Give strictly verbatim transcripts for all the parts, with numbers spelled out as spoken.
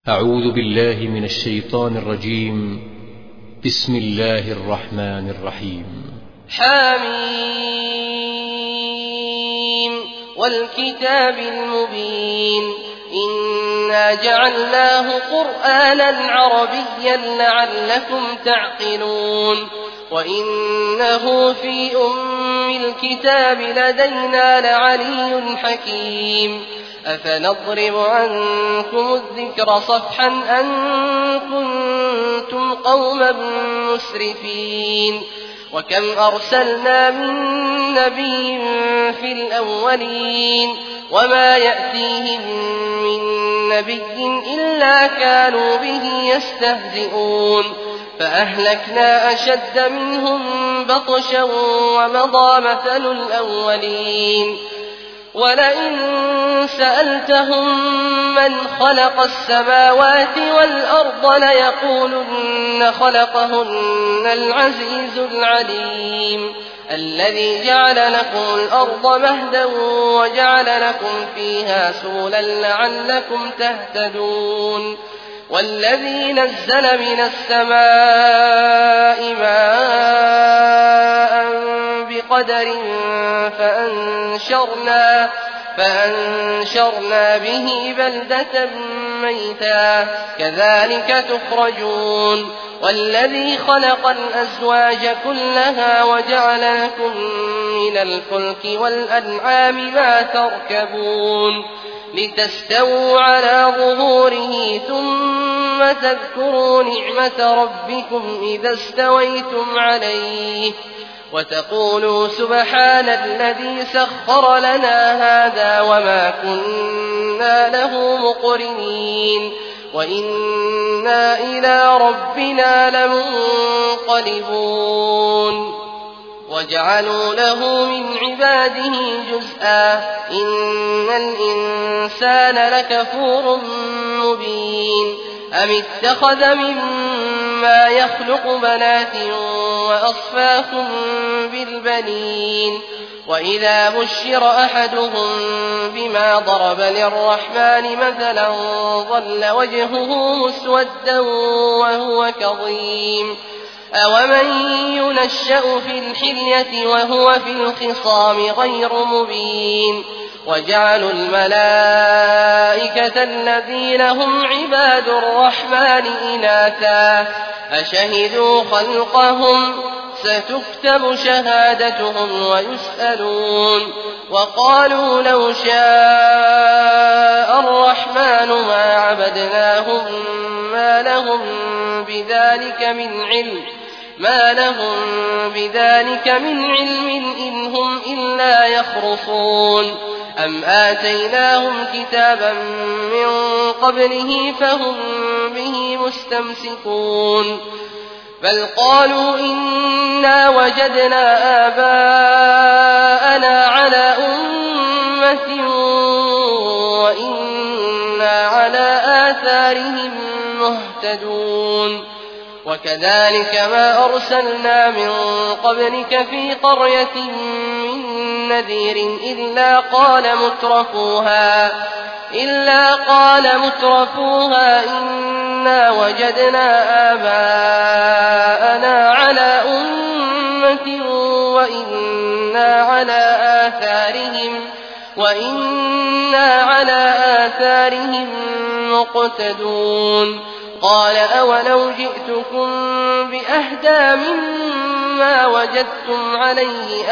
أعوذ بالله من الشيطان الرجيم. بسم الله الرحمن الرحيم. حميم والكتاب المبين إنا جعلناه قرآنا عربيا لعلكم تعقلون وإنه في أم الكتاب لدينا لعلي حكيم أفنضرب عنكم الذكر صفحا أن كنتم قوما مسرفين وكم أرسلنا من نبي في الأولين وما يأتيهم من نبي إلا كانوا به يستهزئون فأهلكنا أشد منهم بطشا ومضى مثل الأولين ولئن سألتهم من خلق السماوات والأرض ليقولن خلقهن العزيز العليم الذي جعل لكم الأرض مهدا وجعل لكم فيها سبلا لعلكم تهتدون والذي نزل من السماء ماء بقدر فأنشرنا, فأنشرنا به بلدة ميتا كذلك تخرجون والذي خلق الأزواج كلها وجعل لكم من الفلك والأنعام ما تركبون لتستووا على ظهوره ثم تذكروا نعمة ربكم إذا استويتم عليه وتقولوا سبحان الذي سخر لنا هذا وما كنا له مقرنين وإنا إلى ربنا لمنقلبون وجعلوا له من عباده جزءا إن الإنسان لكفور مبين أم اتخذ مما يخلق بنات وأصفاكم بالبنين وإذا بشر أحدهم بما ضرب للرحمن مثلا ظل وجهه مسودا وهو كظيم أومن ينشأ في الحلية وهو في الخصام غير مبين وجعلوا الملائكة الذين هم عباد الرحمن إناثا أشهدوا خلقهم ستكتب شهادتهم ويسألون وقالوا لو شاء الرحمن ما عبدناهم ما لهم بذلك من علم ما لهم بذلك من علم إن هم إلا يخرصون أم آتيناهم كتابا من قبله فهم به مستمسكون بل قالوا إنا وجدنا آباءنا على أمة وإنا على آثارهم مهتدون وكذلك ما أرسلنا من قبلك في قرية من نذير إلا قال مترفوها إلا قال مترفوها إنا وجدنا آباءنا على أمة وإنا على آثارهم وإنا على آثارهم مقتدون قال أولو جئتكم بأهدى مما وجدتم عليه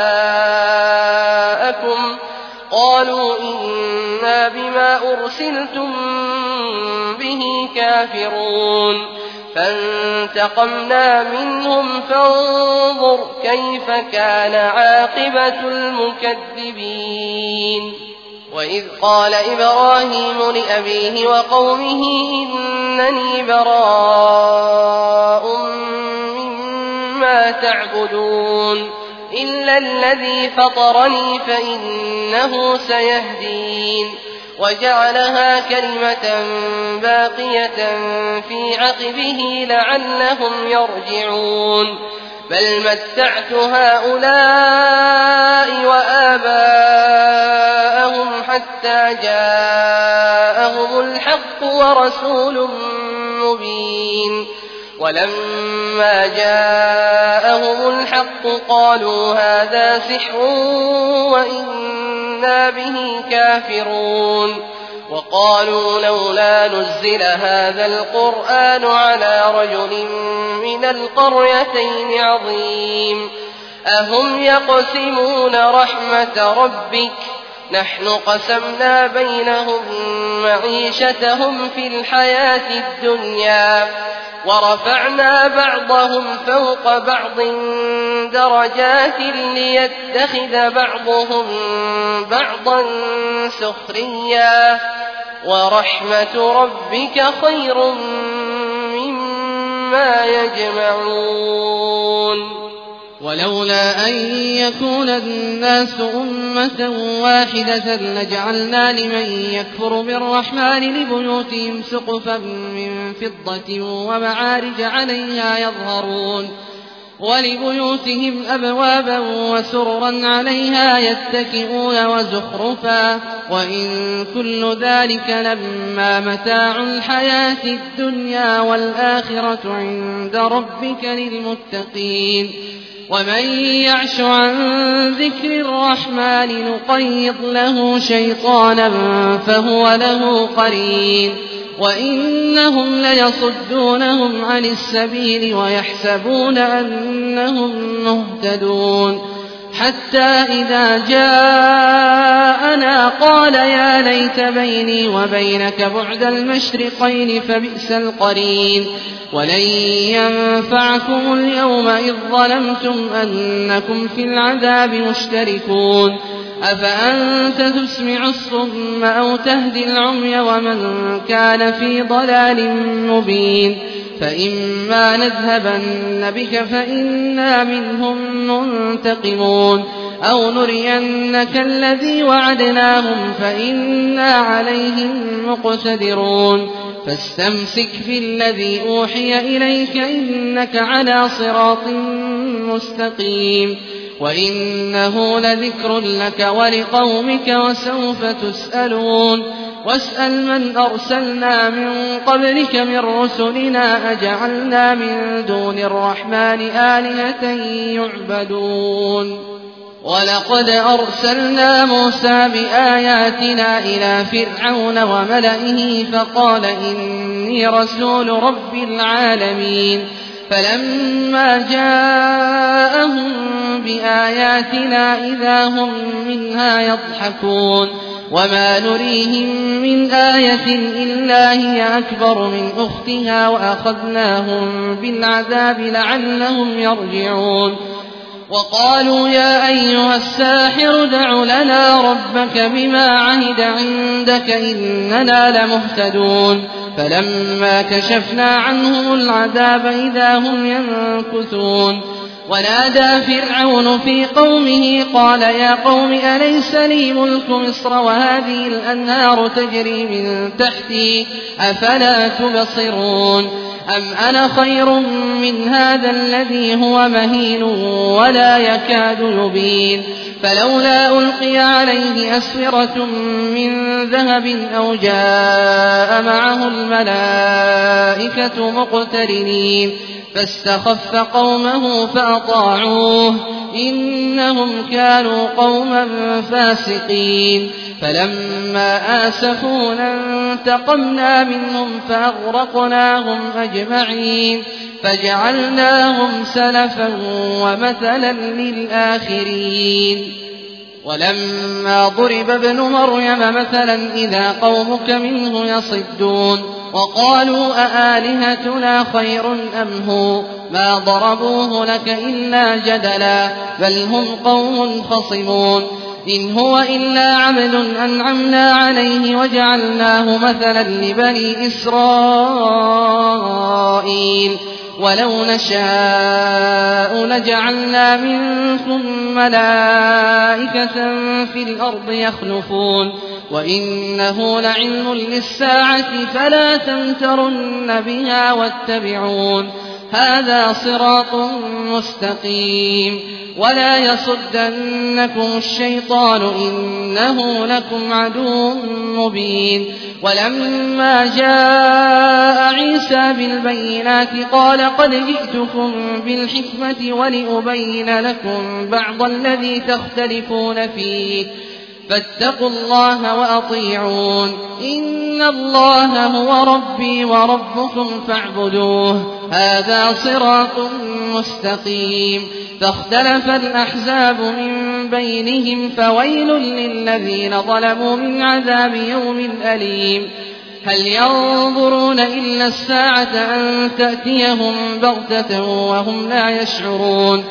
آباءكم قالوا إنا بما أرسلتم به كافرون فانتقمنا منهم فانظر كيف كان عاقبة المكذبين وإذ قال إبراهيم لأبيه وقومه إنني براء مما تعبدون إلا الذي فطرني فإنه سيهدين وجعلها كلمة باقية في عقبه لعلهم يرجعون بل متعت هؤلاء وآباءهم حتى جاءهم الحق ورسول مبين ولما جاءهم الحق قالوا هذا سحر وإنا به كافرون وقالوا لولا نزل هذا القرآن على رجل من القريتين عظيم أهم يقسمون رحمة ربك نحن قسمنا بينهم معيشتهم في الحياة الدنيا ورفعنا بعضهم فوق بعض درجات ليتخذ بعضهم بعضا سخريا ورحمة ربك خير مما يجمعون ولولا أن يكون الناس أمة واحدة لجعلنا لمن يكفر بالرحمن لبيوتهم سقفا من فضة ومعارج عليها يظهرون ولبيوتهم أبوابا وسررا عليها يتكئون وزخرفا وإن كل ذلك لما متاع الحياة الدنيا والآخرة عند ربك للمتقين ومن يعش عن ذكر الرحمن نقيض له شيطانا فهو له قرين وإنهم ليصدونهم عن السبيل ويحسبون أنهم مهتدون حتى إذا جاءنا قال يا ليت بيني وبينك بعد المشرقين فبئس القرين ولن ينفعكم اليوم إذ ظلمتم أنكم في العذاب مشتركون أفأنت تسمع الصم أو تهدي العمي ومن كان في ضلال مبين فإما نذهبن بك فإنا منهم منتقمون أو نرينك الذي وعدناهم فإنا عليهم مقتدرون فاستمسك في الذي أوحي إليك إنك على صراط مستقيم وإنه لذكر لك ولقومك وسوف تسألون واسأل من أرسلنا من قبلك من رسلنا أجعلنا من دون الرحمن آلهة يعبدون ولقد أرسلنا موسى بآياتنا إلى فرعون وملئه فقال إني رسول رب العالمين فلما جاءهم بآياتنا إذا هم منها يضحكون وما نريهم من آية إلا هي أكبر من أختها وأخذناهم بالعذاب لعلهم يرجعون وقالوا يا أيها الساحر دع لنا ربك بما عهد عندك إننا لمهتدون فلما كشفنا عنهم العذاب إذا هم ينكثون ونادى فرعون في قومه قال يا قوم أليس لي ملك مصر وهذه الأنهار تجري من تحتي أفلا تبصرون أم أنا خير من هذا الذي هو مهين ولا يكاد يبين فلولا ألقي عليه أسورة من ذهب أو جاء معه الملائكة مقترنين فاستخف قومه فأطاعوه إنهم كانوا قوما فاسقين فلما آسفونا انتقمنا منهم فأغرقناهم أجمعين فجعلناهم سلفا ومثلا للآخرين ولما ضرب ابن مريم مثلا إذا قومك منه يصدون وقالوا أآلهتنا خير أم هو ما ضربوه لك إلا جدلا بل هم قوم خصمون إن هو إلا عبد أنعمنا عليه وجعلناه مثلا لبني إسرائيل ولو نشاء لجعلنا منكم ملائكة في الأرض يخلفون وإنه لعلم للساعة فلا تمترن بها واتبعون هذا صراط مستقيم ولا يصدنكم الشيطان إنه لكم عدو مبين ولما جاء عيسى بالبينات قال قد جئتكم بالحكمة ولأبين لكم بعض الذي تختلفون فيه فاتقوا الله وأطيعون إن الله هو ربي وربكم فاعبدوه هذا صراط مستقيم فاختلف الأحزاب من بينهم فويل للذين ظلموا من عذاب يوم أليم هل ينظرون إلا الساعة أن تأتيهم بغتة وهم لا يشعرون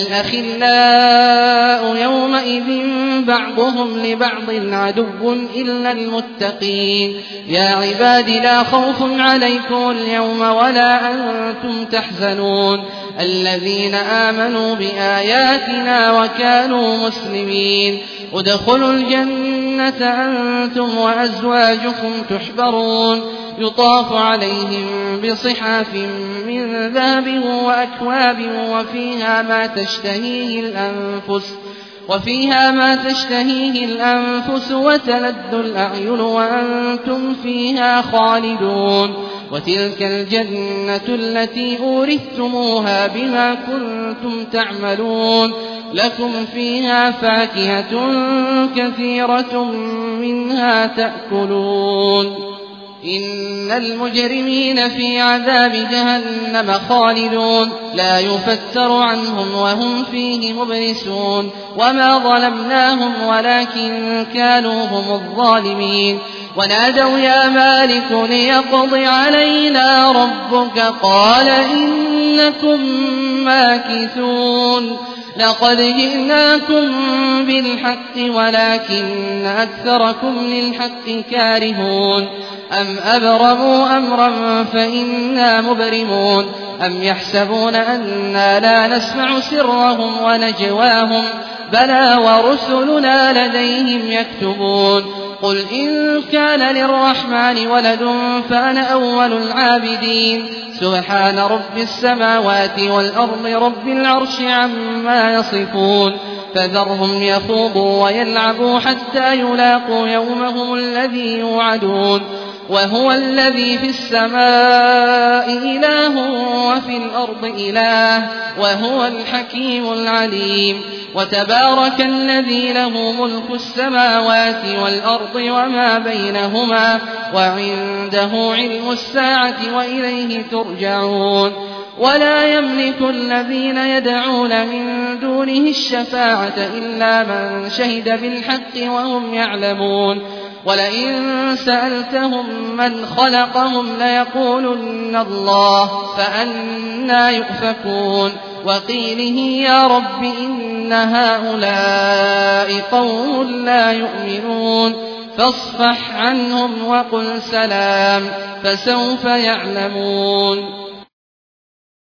الأخلاء يومئذ بعضهم لبعض عدو إلا المتقين يا عباد لا خوف عليكم اليوم ولا أنتم تحزنون الذين آمنوا بآياتنا وكانوا مسلمين ادخلوا الجنة أنتم وأزواجكم تحبرون يطاف عليهم بصحاف من ذهب وأكواب وفيها ما تشتهيه الأنفس وفيها ما تشتهيه الأنفس وتلذ الأعين وأنتم فيها خالدون وتلك الجنة التي أورثتموها بما كنتم تعملون لكم فيها فاكهة كثيرة منها تأكلون إن المجرمين في عذاب جهنم خالدون لا يفتر عنهم وهم فيه مبلسون وما ظلمناهم ولكن كانوا هم الظالمين ونادوا يا مالك ليقض علينا ربك قال إنكم ماكثون لقد جئناكم بالحق ولكن أكثركم للحق كارهون أم أبرموا أمرا فإنا مبرمون أم يحسبون أنا لا نسمع سرهم ونجواهم بلى ورسلنا لديهم يكتبون قل إن كان للرحمن ولد فأنا أول العابدين سبحان رب السماوات والأرض رب العرش عما يصفون فذرهم يخوضوا ويلعبوا حتى يلاقوا يومهم الذي يوعدون وهو الذي في السماء إله وفي الأرض إله وهو الحكيم العليم وتبارك الذي له ملك السماوات والأرض وما بينهما وعنده علم الساعة وإليه ترجعون ولا يملك الذين يدعون من دونه الشفاعة إلا من شهد بالحق وهم يعلمون ولئن سألتهم من خلقهم ليقولن الله فأنى يؤفكون وقيله يا رب إن هؤلاء قوم لا يؤمنون فاصفح عنهم وقل سلام فسوف يعلمون